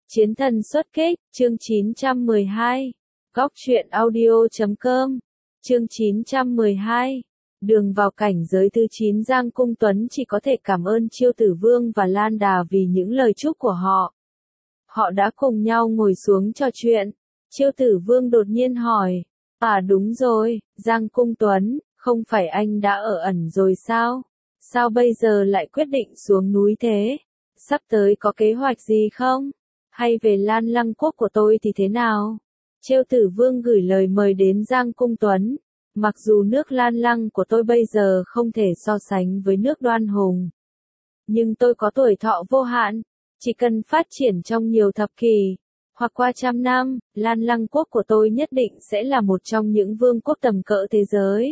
Chiến thần xuất kích, chương 912. Góc truyện audio.com. Chương 912. Đường vào cảnh giới thứ 9, Giang Cung Tuấn chỉ có thể cảm ơn Chiêu Tử Vương và Lan Đà vì những lời chúc của họ. Họ đã cùng nhau ngồi xuống trò chuyện. Chiêu Tử Vương đột nhiên hỏi, đúng rồi, Giang Cung Tuấn, không phải anh đã ở ẩn rồi sao? Sao bây giờ lại quyết định xuống núi thế? Sắp tới có kế hoạch gì không? Hay về Lan Lăng quốc của tôi thì thế nào? Chiêu Tử Vương gửi lời mời đến Giang Cung Tuấn. Mặc dù nước Lan Lăng của tôi bây giờ không thể so sánh với nước Đoan Hùng, nhưng tôi có tuổi thọ vô hạn, chỉ cần phát triển trong nhiều thập kỷ, hoặc qua trăm năm, Lan Lăng quốc của tôi nhất định sẽ là một trong những vương quốc tầm cỡ thế giới.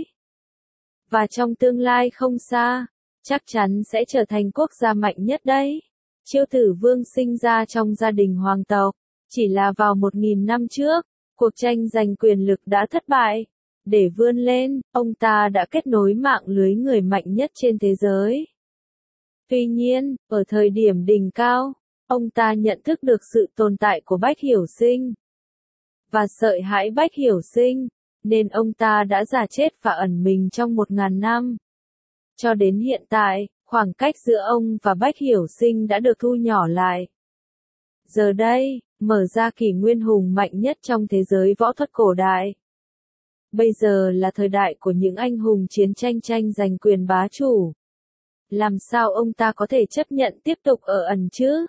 Và trong tương lai không xa, chắc chắn sẽ trở thành quốc gia mạnh nhất đấy. Chiêu Tử Vương sinh ra trong gia đình hoàng tộc, chỉ là vào 1000 năm trước, cuộc tranh giành quyền lực đã thất bại. Để vươn lên, ông ta đã kết nối mạng lưới người mạnh nhất trên thế giới. Tuy nhiên, ở thời điểm đỉnh cao, ông ta nhận thức được sự tồn tại của Bách Hiểu Sinh và sợ hãi Bách Hiểu Sinh, nên ông ta đã giả chết và ẩn mình trong 1000 năm. Cho đến hiện tại, khoảng cách giữa ông và Bách Hiểu Sinh đã được thu nhỏ lại. Giờ đây, mở ra kỷ nguyên hùng mạnh nhất trong thế giới võ thuật cổ đại. Bây giờ là thời đại của những anh hùng chiến tranh giành quyền bá chủ. Làm sao ông ta có thể chấp nhận tiếp tục ở ẩn chứ?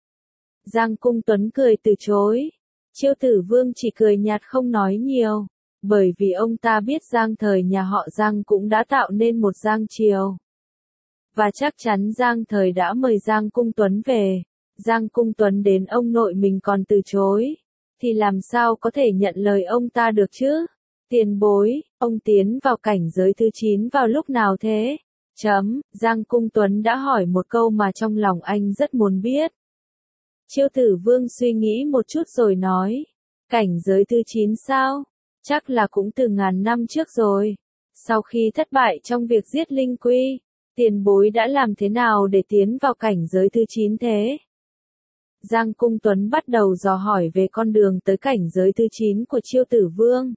Giang Cung Tuấn cười từ chối. Chiêu Tử Vương chỉ cười nhạt không nói nhiều, bởi vì ông ta biết Giang thời nhà họ Giang cũng đã tạo nên một Giang Triều. Và chắc chắn Giang thời đã mời Giang Cung Tuấn về. Giang Cung Tuấn đến ông nội mình còn từ chối, thì làm sao có thể nhận lời ông ta được chứ? Tiền bối, ông tiến vào cảnh giới thứ 9 vào lúc nào thế? Giang Cung Tuấn đã hỏi một câu mà trong lòng anh rất muốn biết. Chiêu Tử Vương suy nghĩ một chút rồi nói, cảnh giới thứ 9 sao? Chắc là cũng từ ngàn năm trước rồi. Sau khi thất bại trong việc giết Linh Quy, tiền bối đã làm thế nào để tiến vào cảnh giới thứ 9 thế? Giang Cung Tuấn bắt đầu dò hỏi về con đường tới cảnh giới thứ 9 của Chiêu Tử Vương.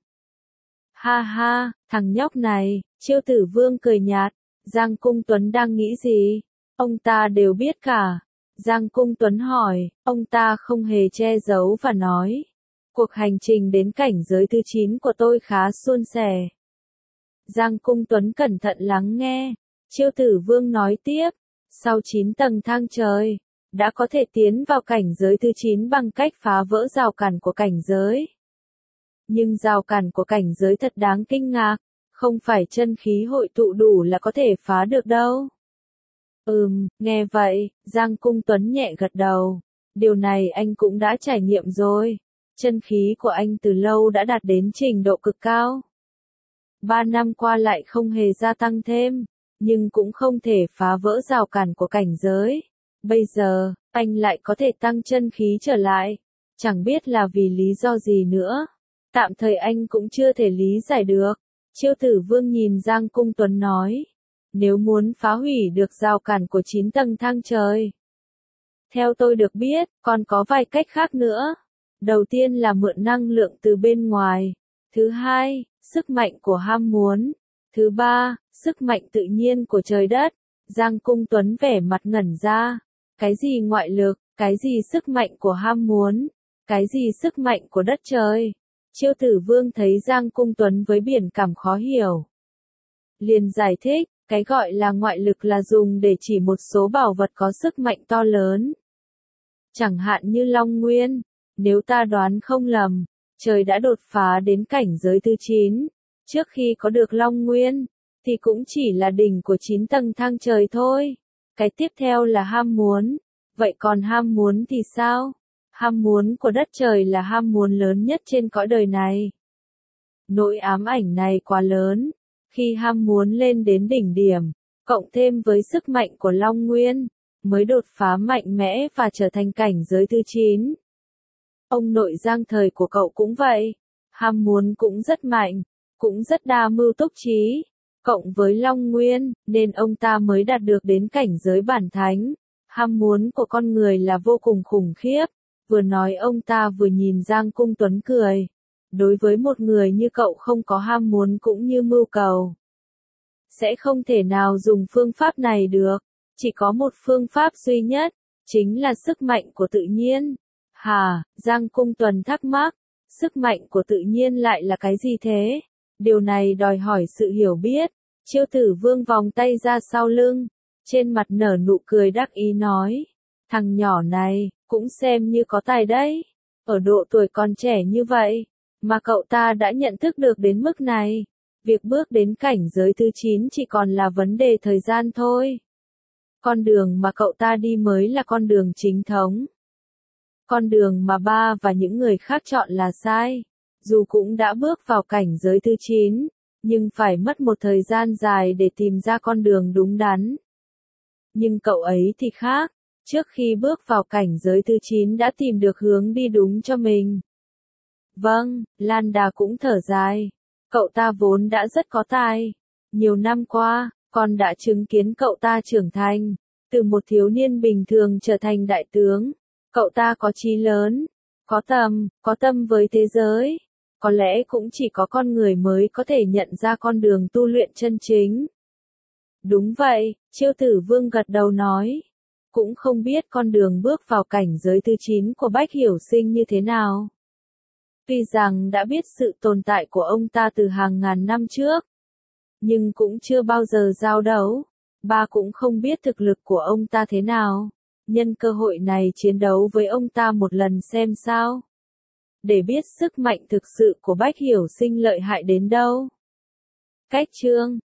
Ha ha, thằng nhóc này, Chiêu Tử Vương cười nhạt. Giang Cung Tuấn đang nghĩ gì? Ông ta đều biết cả. Giang Cung Tuấn hỏi, ông ta không hề che giấu và nói, cuộc hành trình đến cảnh giới thứ 9 của tôi khá suôn sẻ. Giang Cung Tuấn cẩn thận lắng nghe. Chiêu Tử Vương nói tiếp, sau 9 tầng thang trời, đã có thể tiến vào cảnh giới thứ 9 bằng cách phá vỡ rào cản của cảnh giới. Nhưng rào cản của cảnh giới thật đáng kinh ngạc, không phải chân khí hội tụ đủ là có thể phá được đâu. Nghe vậy, Giang Cung Tuấn nhẹ gật đầu. Điều này anh cũng đã trải nghiệm rồi. Chân khí của anh từ lâu đã đạt đến trình độ cực cao. 3 năm qua lại không hề gia tăng thêm, nhưng cũng không thể phá vỡ rào cản của cảnh giới. Bây giờ, anh lại có thể tăng chân khí trở lại. Chẳng biết là vì lý do gì nữa. Tạm thời anh cũng chưa thể lý giải được. Chiêu Tử Vương nhìn Giang Cung Tuấn nói, nếu muốn phá hủy được rào cản của 9 tầng thang trời, theo tôi được biết, còn có vài cách khác nữa. Đầu tiên là mượn năng lượng từ bên ngoài. Thứ hai, sức mạnh của ham muốn. Thứ ba, sức mạnh tự nhiên của trời đất. Giang Cung Tuấn vẻ mặt ngẩn ra. Cái gì ngoại lực, cái gì sức mạnh của ham muốn, cái gì sức mạnh của đất trời? Chiêu Tử Vương thấy Giang Cung Tuấn với biển cảm khó hiểu, liền giải thích, cái gọi là ngoại lực là dùng để chỉ một số bảo vật có sức mạnh to lớn. Chẳng hạn như Long Nguyên, nếu ta đoán không lầm, trời đã đột phá đến cảnh giới thứ 9, trước khi có được Long Nguyên, thì cũng chỉ là đỉnh của 9 tầng thang trời thôi. Cái tiếp theo là ham muốn, vậy còn ham muốn thì sao? Ham muốn của đất trời là ham muốn lớn nhất trên cõi đời này. Nỗi ám ảnh này quá lớn, khi ham muốn lên đến đỉnh điểm, cộng thêm với sức mạnh của Long Nguyên, mới đột phá mạnh mẽ và trở thành cảnh giới thứ 9. Ông nội Giang thời của cậu cũng vậy, ham muốn cũng rất mạnh, cũng rất đa mưu túc trí, cộng với Long Nguyên, nên ông ta mới đạt được đến cảnh giới bản thánh. Ham muốn của con người là vô cùng khủng khiếp, Vừa nói ông ta vừa nhìn Giang Cung Tuấn cười. Đối với một người như cậu không có ham muốn cũng như mưu cầu, sẽ không thể nào dùng phương pháp này được. Chỉ có một phương pháp duy nhất, chính là sức mạnh của tự nhiên. Hà, Giang Cung Tuấn thắc mắc, sức mạnh của tự nhiên lại là cái gì thế? Điều này đòi hỏi sự hiểu biết. Chiêu Tử Vương vòng tay ra sau lưng, trên mặt nở nụ cười đắc ý nói, thằng nhỏ này, cũng xem như có tài đấy. Ở độ tuổi còn trẻ như vậy, mà cậu ta đã nhận thức được đến mức này. Việc bước đến cảnh giới thứ 9 chỉ còn là vấn đề thời gian thôi. Con đường mà cậu ta đi mới là con đường chính thống. Con đường mà ba và những người khác chọn là sai. Dù cũng đã bước vào cảnh giới thứ 9, nhưng phải mất một thời gian dài để tìm ra con đường đúng đắn. Nhưng cậu ấy thì khác, trước khi bước vào cảnh giới thứ 9 đã tìm được hướng đi đúng cho mình. Vâng, Lan Đà cũng thở dài. Cậu ta vốn đã rất có tài. Nhiều năm qua, con đã chứng kiến cậu ta trưởng thành, từ một thiếu niên bình thường trở thành đại tướng. Cậu ta có chí lớn, có tâm với thế giới. Có lẽ cũng chỉ có con người mới có thể nhận ra con đường tu luyện chân chính. Đúng vậy, Chiêu Tử Vương gật đầu nói. Cũng không biết con đường bước vào cảnh giới thứ 9 của Bách Hiểu Sinh như thế nào. Tuy rằng đã biết sự tồn tại của ông ta từ hàng ngàn năm trước, nhưng cũng chưa bao giờ giao đấu. Ba cũng không biết thực lực của ông ta thế nào. Nhân cơ hội này chiến đấu với ông ta một lần xem sao. Để biết sức mạnh thực sự của Bách Hiểu Sinh lợi hại đến đâu. Cách chương